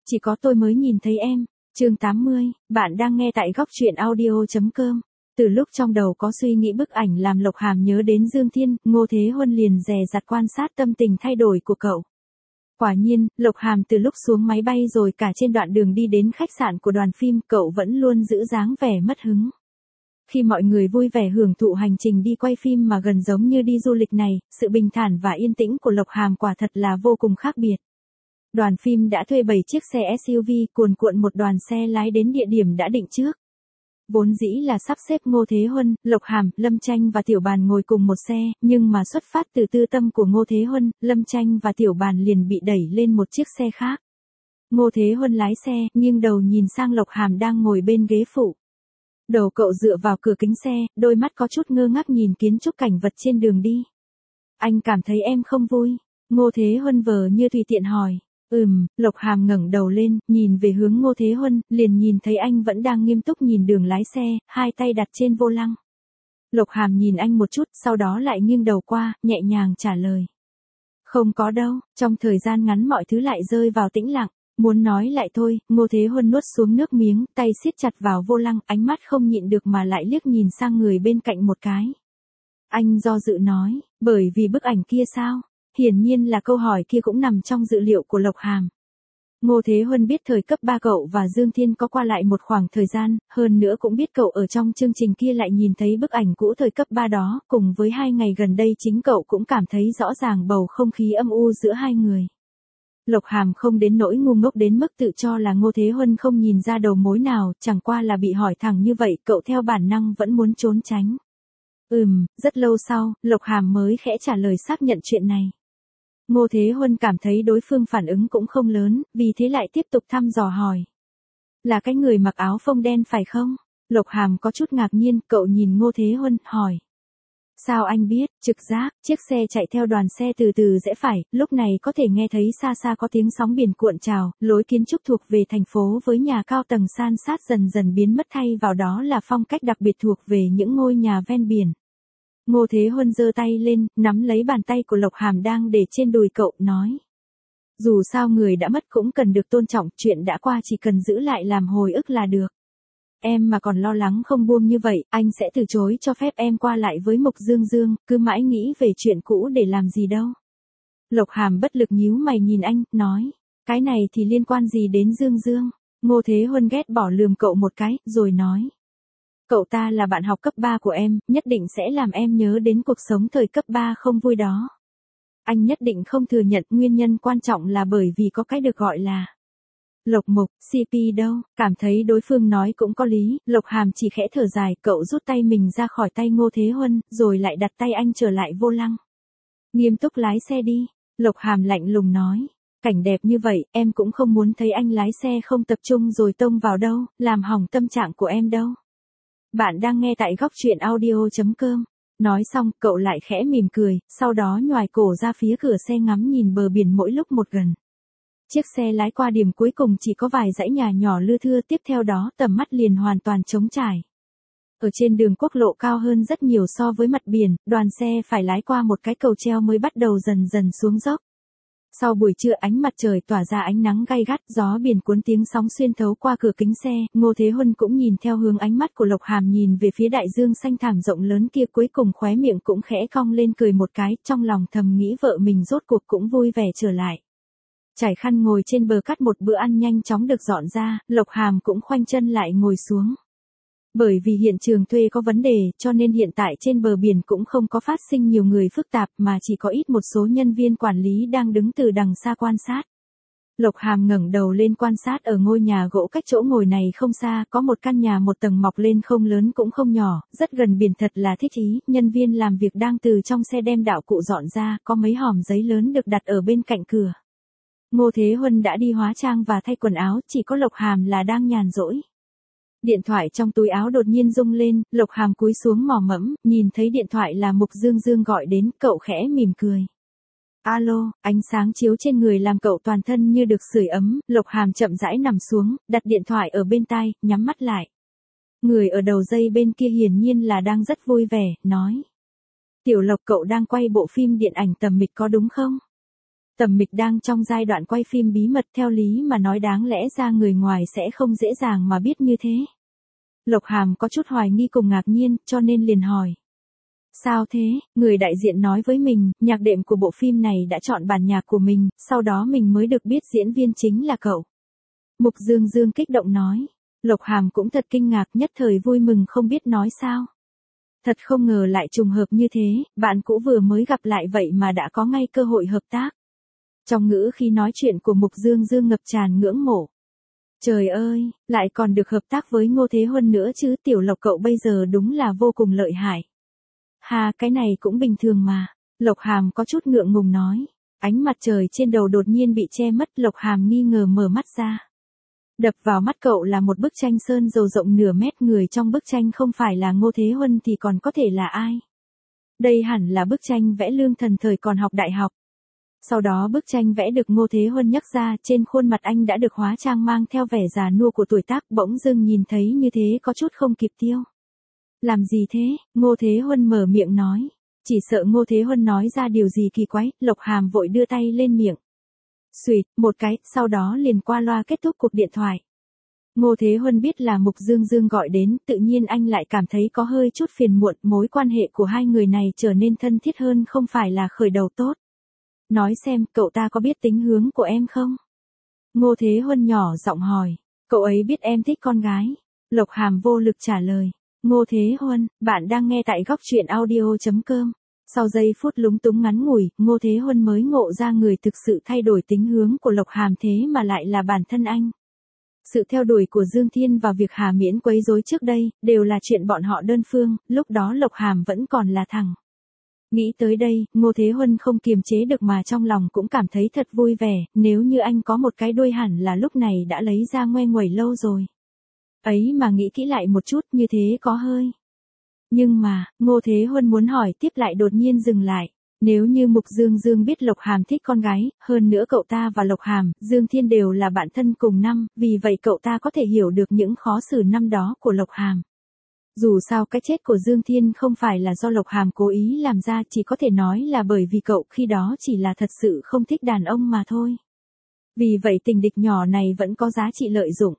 Chỉ có tôi mới nhìn thấy em. Chương 80, bạn đang nghe tại góc truyện audio.com. Từ lúc trong đầu có suy nghĩ bức ảnh làm Lộc Hàm nhớ đến Dương Thiên, Ngô Thế Huân liền dè dặt quan sát tâm tình thay đổi của cậu. Quả nhiên, Lộc Hàm từ lúc xuống máy bay rồi cả trên đoạn đường đi đến khách sạn của đoàn phim, cậu vẫn luôn giữ dáng vẻ mất hứng. Khi mọi người vui vẻ hưởng thụ hành trình đi quay phim mà gần giống như đi du lịch này, sự bình thản và yên tĩnh của Lộc Hàm quả thật là vô cùng khác biệt. Đoàn phim đã thuê 7 chiếc xe SUV cuồn cuộn một đoàn xe lái đến địa điểm đã định trước. Vốn dĩ là sắp xếp Ngô Thế Huân, Lộc Hàm, Lâm Tranh và Tiểu Bàn ngồi cùng một xe, nhưng mà xuất phát từ tư tâm của Ngô Thế Huân, Lâm Tranh và Tiểu Bàn liền bị đẩy lên một chiếc xe khác. Ngô Thế Huân lái xe, nghiêng đầu nhìn sang Lộc Hàm đang ngồi bên ghế phụ. Đầu cậu dựa vào cửa kính xe, đôi mắt có chút ngơ ngác nhìn kiến trúc cảnh vật trên đường đi. Anh cảm thấy em không vui? Ngô Thế Huân vờ như tùy tiện hỏi. Lộc Hàm ngẩng đầu lên, nhìn về hướng Ngô Thế Huân, liền nhìn thấy anh vẫn đang nghiêm túc nhìn đường lái xe, hai tay đặt trên vô lăng. Lộc Hàm nhìn anh một chút, sau đó lại nghiêng đầu qua, nhẹ nhàng trả lời. Không có đâu, trong thời gian ngắn mọi thứ lại rơi vào tĩnh lặng. Muốn nói lại thôi, Ngô Thế Huân nuốt xuống nước miếng, tay siết chặt vào vô lăng, ánh mắt không nhịn được mà lại liếc nhìn sang người bên cạnh một cái. Anh do dự nói, bởi vì bức ảnh kia sao? Hiển nhiên là câu hỏi kia cũng nằm trong dự liệu của Lộc Hàm. Ngô Thế Huân biết thời cấp 3 cậu và Dương Thiên có qua lại một khoảng thời gian, hơn nữa cũng biết cậu ở trong chương trình kia lại nhìn thấy bức ảnh cũ thời cấp 3 đó, cùng với 2 ngày gần đây chính cậu cũng cảm thấy rõ ràng bầu không khí âm u giữa hai người. Lộc Hàm không đến nỗi ngu ngốc đến mức tự cho là Ngô Thế Huân không nhìn ra đầu mối nào, chẳng qua là bị hỏi thẳng như vậy, cậu theo bản năng vẫn muốn trốn tránh. Rất lâu sau, Lộc Hàm mới khẽ trả lời xác nhận chuyện này. Ngô Thế Huân cảm thấy đối phương phản ứng cũng không lớn, vì thế lại tiếp tục thăm dò hỏi. Là cái người mặc áo phông đen phải không? Lộc Hàm có chút ngạc nhiên, cậu nhìn Ngô Thế Huân, hỏi. Sao anh biết? Trực giác, chiếc xe chạy theo đoàn xe từ từ rẽ phải, lúc này có thể nghe thấy xa xa có tiếng sóng biển cuộn trào, lối kiến trúc thuộc về thành phố với nhà cao tầng san sát dần dần biến mất, thay vào đó là phong cách đặc biệt thuộc về những ngôi nhà ven biển. Ngô Thế Huân giơ tay lên, nắm lấy bàn tay của Lộc Hàm đang để trên đùi cậu, nói. Dù sao người đã mất cũng cần được tôn trọng, chuyện đã qua chỉ cần giữ lại làm hồi ức là được. Em mà còn lo lắng không buông như vậy, anh sẽ từ chối cho phép em qua lại với Mục Dương Dương, cứ mãi nghĩ về chuyện cũ để làm gì đâu. Lộc Hàm bất lực nhíu mày nhìn anh, nói. Cái này thì liên quan gì đến Dương Dương? Ngô Thế Huân ghét bỏ lườm cậu một cái, rồi nói. Cậu ta là bạn học cấp 3 của em, nhất định sẽ làm em nhớ đến cuộc sống thời cấp 3 không vui đó. Anh nhất định không thừa nhận, nguyên nhân quan trọng là bởi vì có cái được gọi là Lộc Mục, CP đâu, cảm thấy đối phương nói cũng có lý, Lộc Hàm chỉ khẽ thở dài, cậu rút tay mình ra khỏi tay Ngô Thế Huân, rồi lại đặt tay anh trở lại vô lăng. Nghiêm túc lái xe đi, Lộc Hàm lạnh lùng nói. Cảnh đẹp như vậy, em cũng không muốn thấy anh lái xe không tập trung rồi tông vào đâu, làm hỏng tâm trạng của em đâu. Bạn đang nghe tại góc truyện audio.com. Nói xong, cậu lại khẽ mỉm cười, sau đó nhoài cổ ra phía cửa xe ngắm nhìn bờ biển mỗi lúc một gần. Chiếc xe lái qua điểm cuối cùng chỉ có vài dãy nhà nhỏ lưa thưa, tiếp theo đó tầm mắt liền hoàn toàn trống trải. Ở trên đường quốc lộ cao hơn rất nhiều so với mặt biển, đoàn xe phải lái qua một cái cầu treo mới bắt đầu dần dần xuống dốc. Sau buổi trưa ánh mặt trời tỏa ra ánh nắng gay gắt, gió biển cuốn tiếng sóng xuyên thấu qua cửa kính xe, Ngô Thế Huân cũng nhìn theo hướng ánh mắt của Lộc Hàm nhìn về phía đại dương xanh thẳm rộng lớn kia, cuối cùng khóe miệng cũng khẽ cong lên cười một cái, trong lòng thầm nghĩ vợ mình rốt cuộc cũng vui vẻ trở lại. Trải khăn ngồi trên bờ cát, một bữa ăn nhanh chóng được dọn ra, Lộc Hàm cũng khoanh chân lại ngồi xuống. Bởi vì hiện trường thuê có vấn đề, cho nên hiện tại trên bờ biển cũng không có phát sinh nhiều người phức tạp, mà chỉ có ít một số nhân viên quản lý đang đứng từ đằng xa quan sát. Lộc Hàm ngẩng đầu lên quan sát, ở ngôi nhà gỗ cách chỗ ngồi này không xa, có một căn nhà một tầng mọc lên, không lớn cũng không nhỏ, rất gần biển, thật là thích ý. Nhân viên làm việc đang từ trong xe đem đạo cụ dọn ra, có mấy hòm giấy lớn được đặt ở bên cạnh cửa. Ngô Thế Huân đã đi hóa trang và thay quần áo, chỉ có Lộc Hàm là đang nhàn rỗi. Điện thoại trong túi áo đột nhiên rung lên, Lộc Hàm cúi xuống mò mẫm, nhìn thấy điện thoại là Mục Dương Dương gọi đến, cậu khẽ mỉm cười. Alo, ánh sáng chiếu trên người làm cậu toàn thân như được sưởi ấm, Lộc Hàm chậm rãi nằm xuống, đặt điện thoại ở bên tai, nhắm mắt lại. Người ở đầu dây bên kia hiển nhiên là đang rất vui vẻ, nói. Tiểu Lộc, cậu đang quay bộ phim điện ảnh tầm mịch có đúng không? Tầm Mịch đang trong giai đoạn quay phim bí mật, theo lý mà nói đáng lẽ ra người ngoài sẽ không dễ dàng mà biết như thế. Lộc Hàm có chút hoài nghi cùng ngạc nhiên, cho nên liền hỏi. Sao thế? Người đại diện nói với mình, nhạc đệm của bộ phim này đã chọn bản nhạc của mình, sau đó mình mới được biết diễn viên chính là cậu. Mục Dương Dương kích động nói. Lộc Hàm cũng thật kinh ngạc, nhất thời vui mừng không biết nói sao. Thật không ngờ lại trùng hợp như thế, bạn cũ vừa mới gặp lại vậy mà đã có ngay cơ hội hợp tác. Trong ngữ khi nói chuyện của Mục Dương Dương ngập tràn ngưỡng mộ. Trời ơi, lại còn được hợp tác với Ngô Thế Huân nữa chứ, Tiểu Lộc cậu bây giờ đúng là vô cùng lợi hại. Hà, cái này cũng bình thường mà. Lộc Hàm có chút ngượng ngùng nói. Ánh mặt trời trên đầu đột nhiên bị che mất, Lộc Hàm nghi ngờ mở mắt ra. Đập vào mắt cậu là một bức tranh sơn dầu rộng nửa mét, người trong bức tranh không phải là Ngô Thế Huân thì còn có thể là ai? Đây hẳn là bức tranh vẽ Lương Thần thời còn học đại học. Sau đó bức tranh vẽ được Ngô Thế Huân nhắc ra, trên khuôn mặt anh đã được hóa trang mang theo vẻ già nua của tuổi tác, bỗng dưng nhìn thấy như thế có chút không kịp tiêu. Làm gì thế? Ngô Thế Huân mở miệng nói. Chỉ sợ Ngô Thế Huân nói ra điều gì kỳ quái, Lộc Hàm vội đưa tay lên miệng. Xuỵt, một cái, sau đó liền qua loa kết thúc cuộc điện thoại. Ngô Thế Huân biết là Mục Dương Dương gọi đến, tự nhiên anh lại cảm thấy có hơi chút phiền muộn, mối quan hệ của hai người này trở nên thân thiết hơn không phải là khởi đầu tốt. Nói xem, cậu ta có biết tính hướng của em không? Ngô Thế Huân nhỏ giọng hỏi. Cậu ấy biết em thích con gái. Lộc Hàm vô lực trả lời. Ngô Thế Huân, bạn đang nghe tại góc truyện audio.com. Sau giây phút lúng túng ngắn ngủi, Ngô Thế Huân mới ngộ ra người thực sự thay đổi tính hướng của Lộc Hàm thế mà lại là bản thân anh. Sự theo đuổi của Dương Thiên và việc Hà Miễn quấy rối trước đây, đều là chuyện bọn họ đơn phương, lúc đó Lộc Hàm vẫn còn là thằng. Nghĩ tới đây, Ngô Thế Huân không kiềm chế được mà trong lòng cũng cảm thấy thật vui vẻ, nếu như anh có một cái đuôi hẳn là lúc này đã lấy ra ngoe nguẩy lâu rồi. Ấy mà nghĩ kỹ lại một chút như thế có hơi. Nhưng mà, Ngô Thế Huân muốn hỏi tiếp lại đột nhiên dừng lại. Nếu như Mục Dương Dương biết Lộc Hàm thích con gái, hơn nữa cậu ta và Lộc Hàm, Dương Thiên đều là bạn thân cùng năm, vì vậy cậu ta có thể hiểu được những khó xử năm đó của Lộc Hàm. Dù sao cái chết của Dương Thiên không phải là do Lộc Hàm cố ý làm ra, chỉ có thể nói là bởi vì cậu khi đó chỉ là thật sự không thích đàn ông mà thôi. Vì vậy tình địch nhỏ này vẫn có giá trị lợi dụng.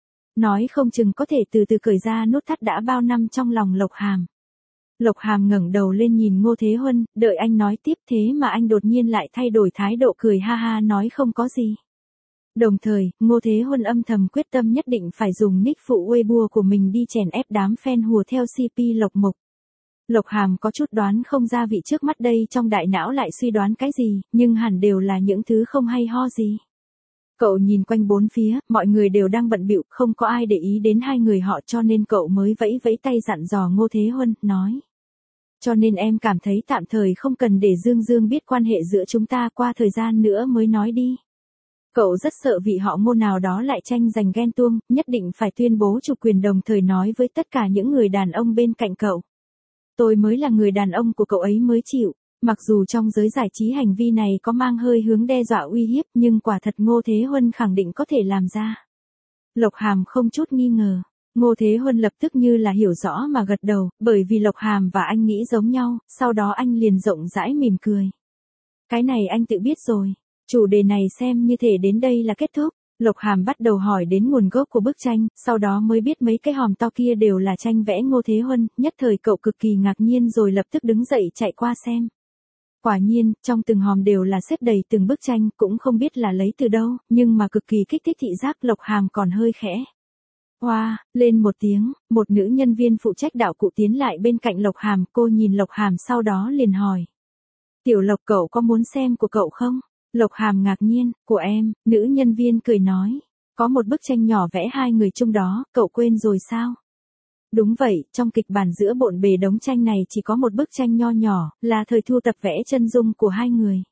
Nói không chừng có thể từ từ cởi ra nút thắt đã bao năm trong lòng Lộc Hàm. Lộc Hàm ngẩng đầu lên nhìn Ngô Thế Huân, đợi anh nói tiếp thế mà anh đột nhiên lại thay đổi thái độ cười ha ha nói không có gì. Đồng thời, Ngô Thế Huân âm thầm quyết tâm nhất định phải dùng nick phụ Weibo của mình đi chèn ép đám fan hùa theo CP Lộc Mục. Lộc Hàm có chút đoán không ra vị trước mắt đây trong đại não lại suy đoán cái gì, nhưng hẳn đều là những thứ không hay ho gì. Cậu nhìn quanh bốn phía, mọi người đều đang bận bịu, không có ai để ý đến hai người họ cho nên cậu mới vẫy vẫy tay dặn dò Ngô Thế Huân, nói. Cho nên em cảm thấy tạm thời không cần để Dương Dương biết quan hệ giữa chúng ta, qua thời gian nữa mới nói đi. Cậu rất sợ vị họ Ngô nào đó lại tranh giành ghen tuông, nhất định phải tuyên bố chủ quyền đồng thời nói với tất cả những người đàn ông bên cạnh cậu. Tôi mới là người đàn ông của cậu ấy mới chịu. Mặc dù trong giới giải trí hành vi này có mang hơi hướng đe dọa uy hiếp nhưng quả thật Ngô Thế Huân khẳng định có thể làm ra. Lộc Hàm không chút nghi ngờ. Ngô Thế Huân lập tức như là hiểu rõ mà gật đầu, bởi vì Lộc Hàm và anh nghĩ giống nhau, sau đó anh liền rộng rãi mỉm cười. Cái này anh tự biết rồi. Chủ đề này xem như thể đến đây là kết thúc. Lộc Hàm bắt đầu hỏi đến nguồn gốc của bức tranh, sau đó mới biết mấy cái hòm to kia đều là tranh vẽ Ngô Thế Huân, nhất thời cậu cực kỳ ngạc nhiên rồi lập tức đứng dậy chạy qua xem. Quả nhiên, trong từng hòm đều là xếp đầy từng bức tranh, cũng không biết là lấy từ đâu, nhưng mà cực kỳ kích thích thị giác. Lộc Hàm còn hơi khẽ. Hoa, lên một tiếng, một nữ nhân viên phụ trách đạo cụ tiến lại bên cạnh Lộc Hàm, cô nhìn Lộc Hàm sau đó liền hỏi. Tiểu Lộc cậu có muốn xem của cậu không? Lộc Hàm ngạc nhiên, của em, nữ nhân viên cười nói. Có một bức tranh nhỏ vẽ hai người chung đó, cậu quên rồi sao? Đúng vậy, trong kịch bản giữa bộn bề đống tranh này chỉ có một bức tranh nho nhỏ, là thời thu tập vẽ chân dung của hai người.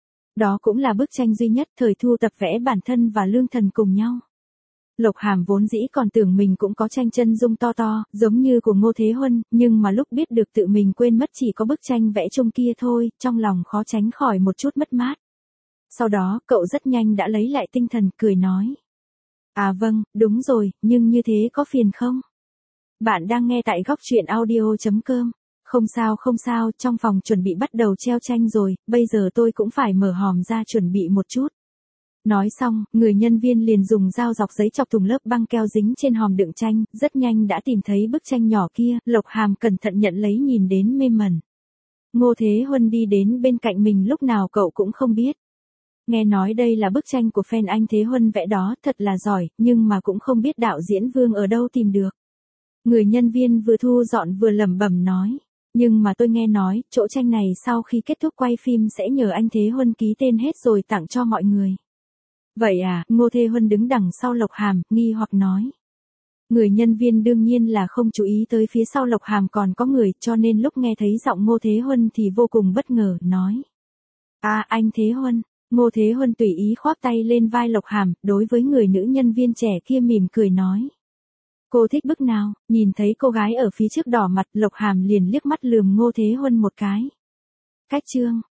Đó cũng là bức tranh duy nhất thời thu tập vẽ bản thân và Lương Thần cùng nhau. Lộc Hàm vốn dĩ còn tưởng mình cũng có tranh chân dung to to, giống như của Ngô Thế Huân, nhưng mà lúc biết được tự mình quên mất chỉ có bức tranh vẽ chung kia thôi, trong lòng khó tránh khỏi một chút mất mát. Sau đó, cậu rất nhanh đã lấy lại tinh thần, cười nói. À vâng, đúng rồi, nhưng như thế có phiền không? Bạn đang nghe tại góc truyện audio.com. Không sao, trong phòng chuẩn bị bắt đầu treo tranh rồi, bây giờ tôi cũng phải mở hòm ra chuẩn bị một chút. Nói xong, người nhân viên liền dùng dao dọc giấy chọc thùng lớp băng keo dính trên hòm đựng tranh, rất nhanh đã tìm thấy bức tranh nhỏ kia, Lộc Hàm cẩn thận nhận lấy nhìn đến mê mẩn. Ngô Thế Huân đi đến bên cạnh mình lúc nào cậu cũng không biết. Nghe nói đây là bức tranh của fan anh Thế Huân vẽ đó, thật là giỏi, nhưng mà cũng không biết đạo diễn Vương ở đâu tìm được. Người nhân viên vừa thu dọn vừa lẩm bẩm nói. Nhưng mà tôi nghe nói, chỗ tranh này sau khi kết thúc quay phim sẽ nhờ anh Thế Huân ký tên hết rồi tặng cho mọi người. Vậy à, Ngô Thế Huân đứng đằng sau Lộc Hàm, nghi hoặc nói. Người nhân viên đương nhiên là không chú ý tới phía sau Lộc Hàm còn có người, cho nên lúc nghe thấy giọng Ngô Thế Huân thì vô cùng bất ngờ, nói. À, anh Thế Huân. Ngô Thế Huân tùy ý khoác tay lên vai Lộc Hàm, đối với người nữ nhân viên trẻ kia mỉm cười nói. Cô thích bức nào? Nhìn thấy cô gái ở phía trước đỏ mặt, Lộc Hàm liền liếc mắt lườm Ngô Thế Huân một cái. Cách chương.